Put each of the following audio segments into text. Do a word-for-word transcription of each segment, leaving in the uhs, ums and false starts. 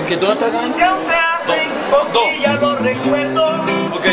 ¿Que tú estás acá? Si aún te hacen cosquillas los recuerdos. Ok.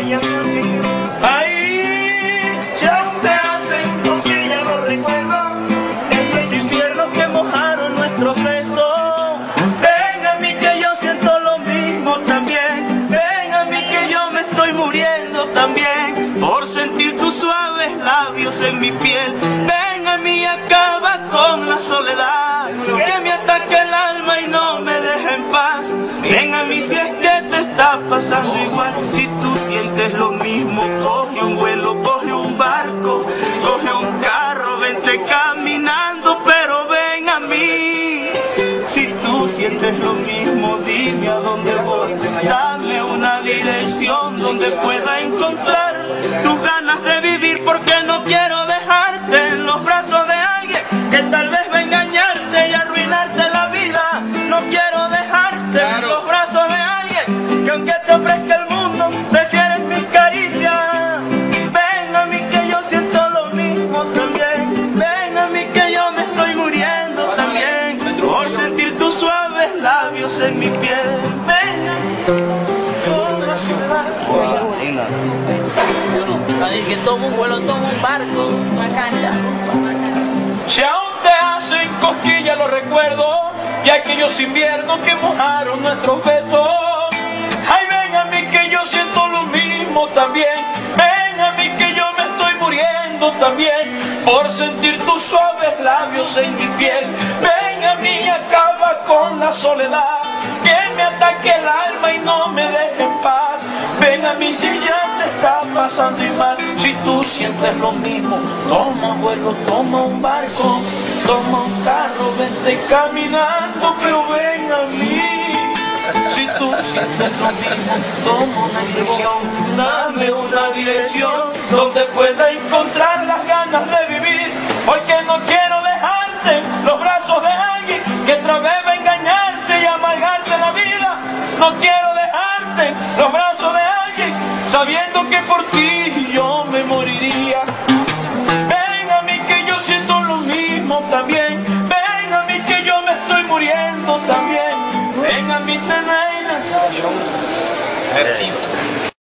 Ay, si aún te hacen cosquillas los recuerdos. Estos infiernos que mojaron nuestros besos. Ven a mí que yo siento lo mismo también. Ven a mí que yo me estoy muriendo también. Por sentir tus suaves labios en mi piel. Ven a mí y acaba con la soledad. Que me ataque el alma y no me deje en paz. Ven a mí si es que te está pasando igual. Si tú sientes lo mismo, coge un vuelo, coge un barco, coge un carro, vente caminando, pero ven a mí. Si tú sientes lo mismo, dime a dónde voy. Dame una dirección donde pueda encontrar tus ganas de vivir, porque no quiero dejarte en los brazos de alguien que tal vez va a engañarte y arruinarte la vida. No quiero dejarte en los brazos de alguien que aunque te ofrezca el mundo, prefieres mis caricias. Ven a mí que yo siento lo mismo también. Ven a mí que yo me estoy muriendo también por sentir tus suaves labios en mi piel. Ven a mí con la soledad. Ay, que tomo un vuelo, tomo un barco. Si aún te hacen cosquillas los recuerdos y aquellos inviernos que mojaron nuestros besos. Ay, ven a mí que yo siento lo mismo también. Ven a mí que yo me estoy muriendo también por sentir tus suaves labios en mi piel. Ven a mí y acaba con la soledad. Que me ataque el alma y no me deje en paz. Ven a mí si ya te está pasando igual. Si tú sientes lo mismo, toma vuelo, toma un barco, toma un carro, vente caminando, pero ven a mí. Si tú sientes lo mismo, toma una dirección, dame una dirección donde pueda encontrar las ganas de vivir. Porque no quiero dejarte en los brazos de alguien que otra vez va a engañarte y amargarte la vida. No quiero dejarte en los brazos de alguien sabiendo que por ti yo me moriría. Ven a mí que yo siento lo mismo también. Ven a mí que yo me estoy muriendo también. Ven a mí, Tenaina. Merci.